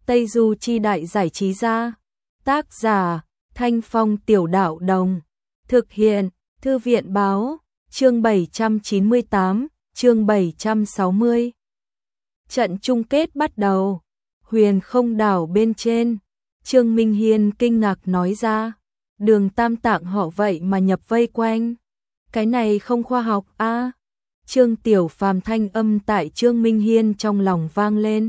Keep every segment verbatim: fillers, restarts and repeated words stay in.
Tây Du Chi Đại Giải Trí Gia. Tác giả Thanh Phong Tiểu Đạo Đồng. Thực hiện Thư viện Báo. Chương bảy trăm chín mươi tám, chương bảy trăm sáu mươi. Trận chung kết bắt đầu. Huyền Không đảo bên trên. Trương Minh Hiên kinh ngạc nói ra. Đường Tam Tạng họ vậy mà nhập vây quanh. Cái này không khoa học a. À? Trương Tiểu Phàm thanh âm tại Trương Minh Hiên trong lòng vang lên.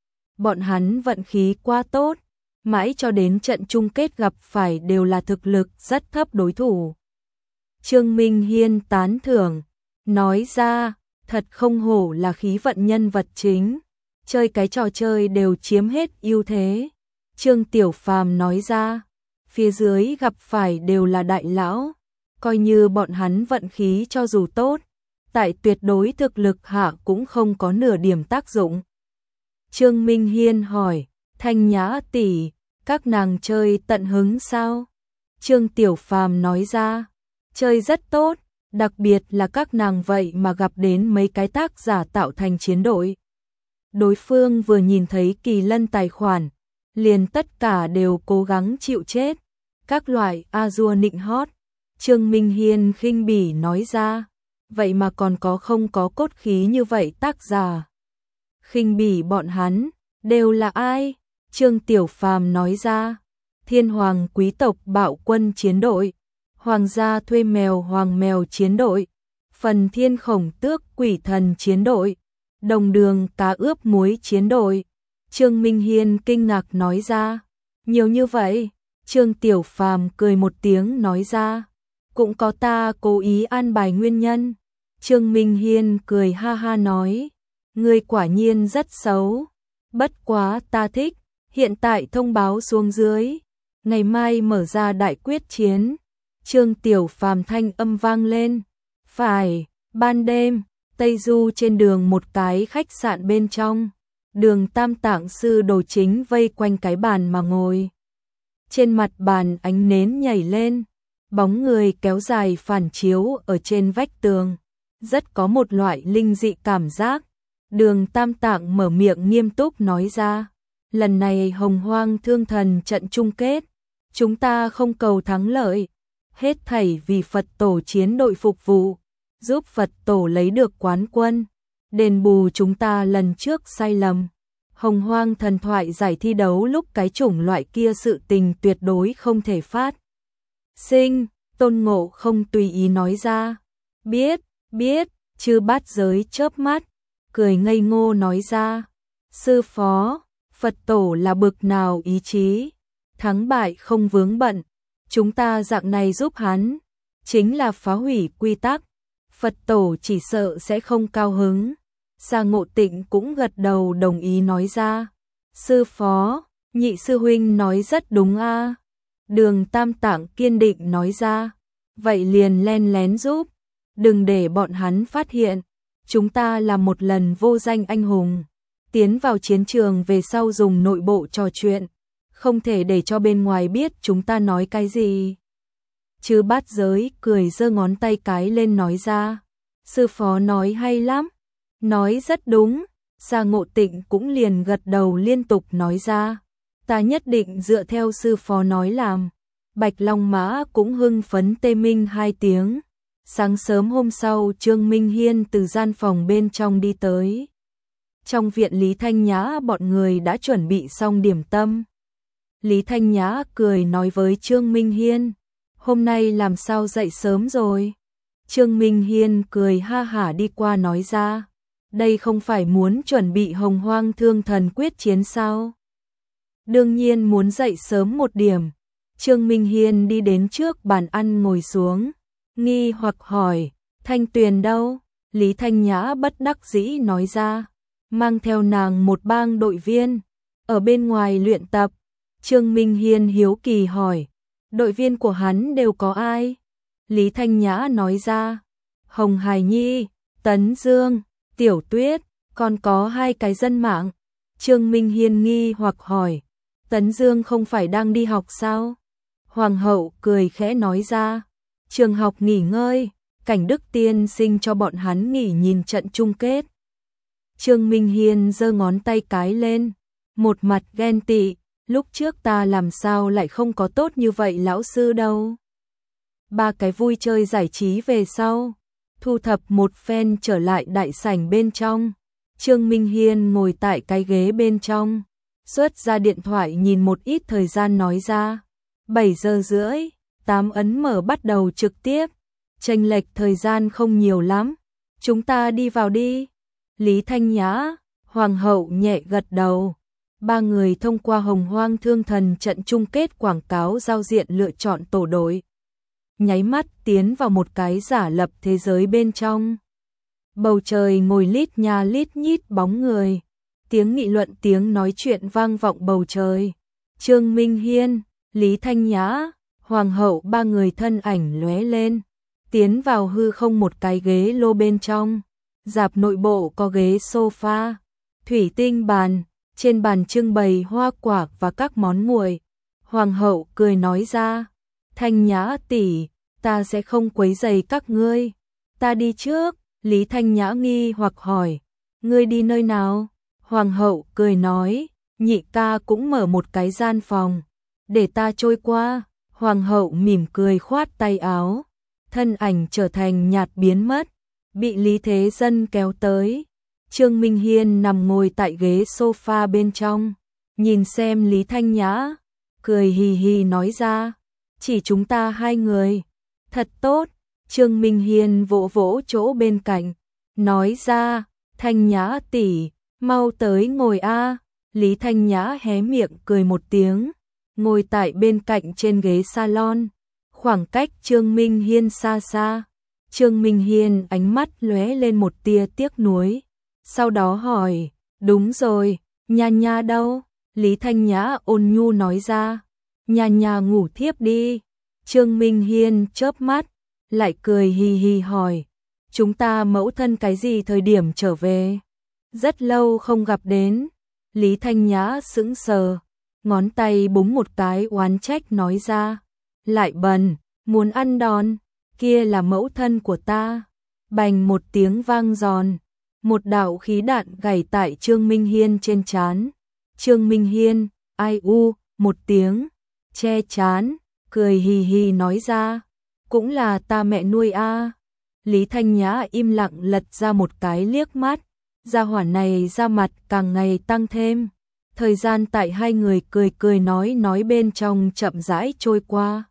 Bọn hắn vận khí quá tốt, mãi cho đến trận chung kết gặp phải đều là thực lực rất thấp đối thủ. Trương Minh Hiên tán thưởng, nói ra, thật không hổ là khí vận nhân vật chính, chơi cái trò chơi đều chiếm hết ưu thế. Trương Tiểu Phàm nói ra, phía dưới gặp phải đều là đại lão, coi như bọn hắn vận khí cho dù tốt, tại tuyệt đối thực lực hạ cũng không có nửa điểm tác dụng. Trương Minh Hiên hỏi, Thanh Nhã tỷ, các nàng chơi tận hứng sao? Trương Tiểu Phàm nói ra, chơi rất tốt, đặc biệt là các nàng vậy mà gặp đến mấy cái tác giả tạo thành chiến đội. Đối phương vừa nhìn thấy Kỳ Lân tài khoản, liền tất cả đều cố gắng chịu chết. Các loại A-dua nịnh hót. Trương Minh Hiên khinh bỉ nói ra, vậy mà còn có không có cốt khí như vậy tác giả. Khinh bỉ bọn hắn, đều là ai? Trương Tiểu Phàm nói ra, Thiên Hoàng quý tộc bạo quân chiến đội, Hoàng gia thuê mèo hoàng mèo chiến đội, Phần Thiên khổng tước quỷ thần chiến đội, Đồng đường cá ướp muối chiến đội. Trương Minh Hiên kinh ngạc nói ra, nhiều như vậy. Trương Tiểu Phàm cười một tiếng nói ra, cũng có ta cố ý an bài nguyên nhân. Trương Minh Hiên cười ha ha nói, ngươi quả nhiên rất xấu, bất quá ta thích, hiện tại thông báo xuống dưới, ngày mai mở ra đại quyết chiến. Trương Tiểu Phàm thanh âm vang lên, phải, ban đêm, Tây Du trên đường một cái khách sạn bên trong, Đường Tam Tạng sư đồ chính vây quanh cái bàn mà ngồi. Trên mặt bàn ánh nến nhảy lên, bóng người kéo dài phản chiếu ở trên vách tường, rất có một loại linh dị cảm giác. Đường Tam Tạng mở miệng nghiêm túc nói ra, lần này Hồng Hoang Thương Thần trận chung kết, chúng ta không cầu thắng lợi, hết thảy vì Phật tổ chiến đội phục vụ, giúp Phật tổ lấy được quán quân, đền bù chúng ta lần trước sai lầm. Hồng Hoang thần thoại giải thi đấu lúc cái chủng loại kia sự tình tuyệt đối không thể phát sinh. Tôn Ngộ không tùy ý nói ra, biết, biết. Chư Bát Giới chớp mắt, cười ngây ngô nói ra, sư phó, Phật tổ là bực nào ý chí, thắng bại không vướng bận, chúng ta dạng này giúp hắn, chính là phá hủy quy tắc, Phật tổ chỉ sợ sẽ không cao hứng. Sa Ngộ Tịnh cũng gật đầu đồng ý nói ra, sư phó, nhị sư huynh nói rất đúng a. Đường Tam Tạng kiên định nói ra, vậy liền len lén giúp, đừng để bọn hắn phát hiện, chúng ta là một lần vô danh anh hùng, tiến vào chiến trường về sau dùng nội bộ trò chuyện, không thể để cho bên ngoài biết chúng ta nói cái gì. Chư Bát Giới cười giơ ngón tay cái lên nói ra, sư phó nói hay lắm, nói rất đúng. Sa Ngộ Tịnh cũng liền gật đầu liên tục nói ra, ta nhất định dựa theo sư phó nói làm. Bạch Long Mã cũng hưng phấn tê minh hai tiếng. Sáng sớm hôm sau, Trương Minh Hiên từ gian phòng bên trong đi tới. Trong viện Lý Thanh Nhã bọn người đã chuẩn bị xong điểm tâm. Lý Thanh Nhã cười nói với Trương Minh Hiên, hôm nay làm sao dậy sớm rồi? Trương Minh Hiên cười ha hả đi qua nói ra, đây không phải muốn chuẩn bị Hồng Hoang Thương Thần quyết chiến sao? Đương nhiên muốn dậy sớm một điểm. Trương Minh Hiên đi đến trước bàn ăn ngồi xuống, nghi hoặc hỏi, Thanh Tuyền đâu? Lý Thanh Nhã bất đắc dĩ nói ra, mang theo nàng một bang đội viên, ở bên ngoài luyện tập. Trương Minh Hiên hiếu kỳ hỏi, đội viên của hắn đều có ai? Lý Thanh Nhã nói ra, Hồng Hải Nhi, Tấn Dương, Tiểu Tuyết, còn có hai cái dân mạng. Trương Minh Hiên nghi hoặc hỏi, Tấn Dương không phải đang đi học sao? Hoàng hậu cười khẽ nói ra, trường học nghỉ ngơi, Cảnh Đức tiên sinh cho bọn hắn nghỉ nhìn trận chung kết. Trương Minh Hiên giơ ngón tay cái lên, một mặt ghen tị, lúc trước ta làm sao lại không có tốt như vậy lão sư đâu. Ba cái vui chơi giải trí về sau, thu thập một phen trở lại đại sảnh bên trong. Trương Minh Hiên ngồi tại cái ghế bên trong, xuất ra điện thoại nhìn một ít thời gian nói ra. bảy giờ rưỡi, tám ấn mở bắt đầu trực tiếp, chênh lệch thời gian không nhiều lắm. Chúng ta đi vào đi. Lý Thanh Nhã, Hoàng hậu nhẹ gật đầu. Ba người thông qua Hồng Hoang Thương Thần trận chung kết quảng cáo giao diện lựa chọn tổ đội. Nháy mắt tiến vào một cái giả lập thế giới bên trong. Bầu trời ngồi lít nha lít nhít bóng người. Tiếng nghị luận tiếng nói chuyện vang vọng bầu trời. Trương Minh Hiên, Lý Thanh Nhã, Hoàng hậu ba người thân ảnh lóe lên. Tiến vào hư không một cái ghế lô bên trong. Dạp nội bộ có ghế sofa, thủy tinh bàn, trên bàn trưng bày hoa quả và các món nguội. Hoàng hậu cười nói ra, Thanh Nhã tỷ, ta sẽ không quấy rầy các ngươi. Ta đi trước. Lý Thanh Nhã nghi hoặc hỏi, ngươi đi nơi nào? Hoàng hậu cười nói, nhị ca cũng mở một cái gian phòng, để ta trôi qua. Hoàng hậu mỉm cười khoát tay áo, thân ảnh trở thành nhạt biến mất, bị Lý Thế Dân kéo tới. Trương Minh Hiên nằm ngồi tại ghế sofa bên trong, nhìn xem Lý Thanh Nhã, cười hì hì nói ra, chỉ chúng ta hai người, thật tốt. Trương Minh Hiên vỗ vỗ chỗ bên cạnh, nói ra, Thanh Nhã tỷ, mau tới ngồi a. Lý Thanh Nhã hé miệng cười một tiếng, ngồi tại bên cạnh trên ghế salon, khoảng cách Trương Minh Hiên xa xa. Trương Minh Hiên ánh mắt lóe lên một tia tiếc nuối, sau đó hỏi, đúng rồi, Nha Nha đâu? Lý Thanh Nhã ôn nhu nói ra, Nha Nha ngủ thiếp đi. Trương Minh Hiên chớp mắt, lại cười hì hì hỏi, chúng ta mẫu thân cái gì thời điểm trở về? Rất lâu không gặp đến. Lý Thanh Nhã sững sờ, ngón tay búng một cái oán trách nói ra, lại bần, muốn ăn đòn, kia là mẫu thân của ta. Bành một tiếng vang giòn, một đạo khí đạn gảy tại Trương Minh Hiên trên trán. Trương Minh Hiên, ai u, một tiếng, che trán, cười hì hì nói ra, cũng là ta mẹ nuôi a. Lý Thanh Nhã im lặng lật ra một cái liếc mắt, gia hỏa này ra mặt càng ngày tăng thêm. Thời gian tại hai người cười cười nói nói bên trong chậm rãi trôi qua.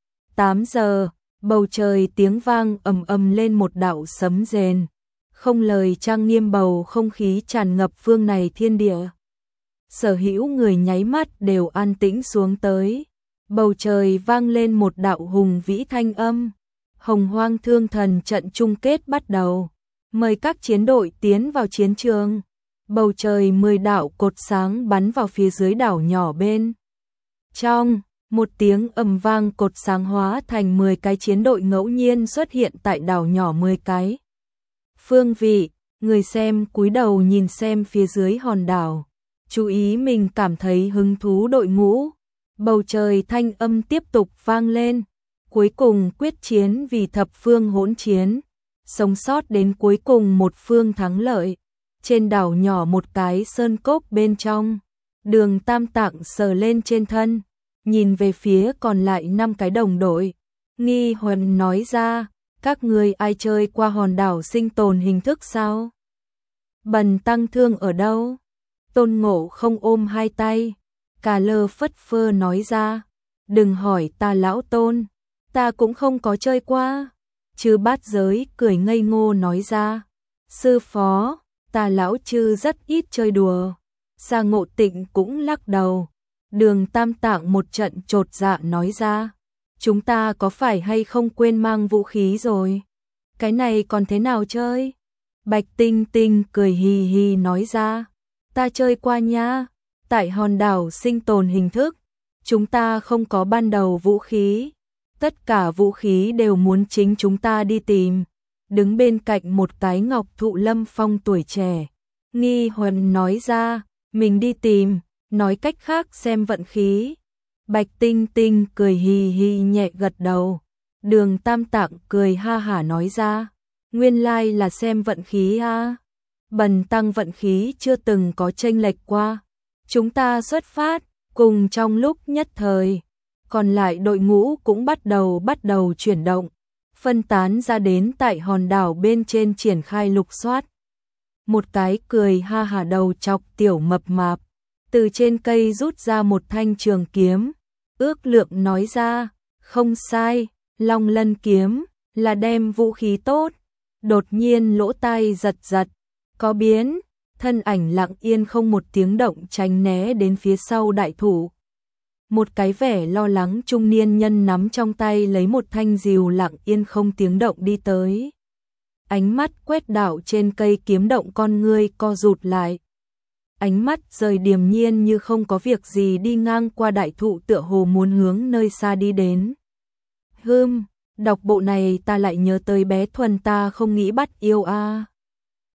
tám giờ, bầu trời tiếng vang ầm ầm lên một đạo sấm rền, không lời trang nghiêm bầu không khí tràn ngập phương này thiên địa. Sở hữu người nháy mắt đều an tĩnh xuống tới. Bầu trời vang lên một đạo hùng vĩ thanh âm. Hồng Hoang Thương Thần trận chung kết bắt đầu. Mời các chiến đội tiến vào chiến trường. Bầu trời mười đạo cột sáng bắn vào phía dưới đảo nhỏ bên trong. Một tiếng ầm vang, cột sáng hóa thành mười cái chiến đội ngẫu nhiên xuất hiện tại đảo nhỏ mười cái. Phương vị, người xem cúi đầu nhìn xem phía dưới hòn đảo. Chú ý mình cảm thấy hứng thú đội ngũ. Bầu trời thanh âm tiếp tục vang lên. Cuối cùng quyết chiến vì thập phương hỗn chiến. Sống sót đến cuối cùng một phương thắng lợi. Trên đảo nhỏ một cái sơn cốc bên trong. Đường Tam Tạng sờ lên trên thân, nhìn về phía còn lại năm cái đồng đội. Nghi Huân nói ra, các người ai chơi qua hòn đảo sinh tồn hình thức sao? Bần tăng thương ở đâu? Tôn Ngộ không ôm hai tay, cà lơ phất phơ nói ra, đừng hỏi ta lão Tôn, ta cũng không có chơi qua. Chư Bát Giới cười ngây ngô nói ra, sư phó, ta lão chư rất ít chơi đùa. Sa Ngộ Tịnh cũng lắc đầu. Đường Tam Tạng một trận chột dạ nói ra, chúng ta có phải hay không quên mang vũ khí rồi? Cái này còn thế nào chơi? Bạch Tinh Tinh cười hì hì nói ra, ta chơi qua nha, tại hòn đảo sinh tồn hình thức, chúng ta không có ban đầu vũ khí, tất cả vũ khí đều muốn chính chúng ta đi tìm. Đứng bên cạnh một cái Ngọc Thụ Lâm Phong tuổi trẻ, Nghi Huân nói ra, mình đi tìm, nói cách khác xem vận khí. Bạch Tinh Tinh cười hì hì nhẹ gật đầu. Đường Tam Tạng cười ha hả nói ra, nguyên lai là xem vận khí ha. Bần tăng vận khí chưa từng có chênh lệch qua. Chúng ta xuất phát, cùng trong lúc nhất thời, còn lại đội ngũ cũng bắt đầu bắt đầu chuyển động, phân tán ra đến tại hòn đảo bên trên triển khai lục soát. Một cái cười ha hả đầu chọc tiểu mập mạp, từ trên cây rút ra một thanh trường kiếm, ước lượng nói ra, không sai, Long Lân kiếm là đem vũ khí tốt. Đột nhiên lỗ tai giật giật, có biến, thân ảnh lặng yên không một tiếng động tránh né đến phía sau đại thủ. Một cái vẻ lo lắng trung niên nhân nắm trong tay lấy một thanh rìu lặng yên không tiếng động đi tới. Ánh mắt quét đảo trên cây kiếm động con ngươi co rụt lại. Ánh mắt rời điềm nhiên như không có việc gì đi ngang qua đại thụ tựa hồ muốn hướng nơi xa đi đến. Hưm, đọc bộ này ta lại nhớ tới bé Thuần ta không nghĩ bắt yêu a. À.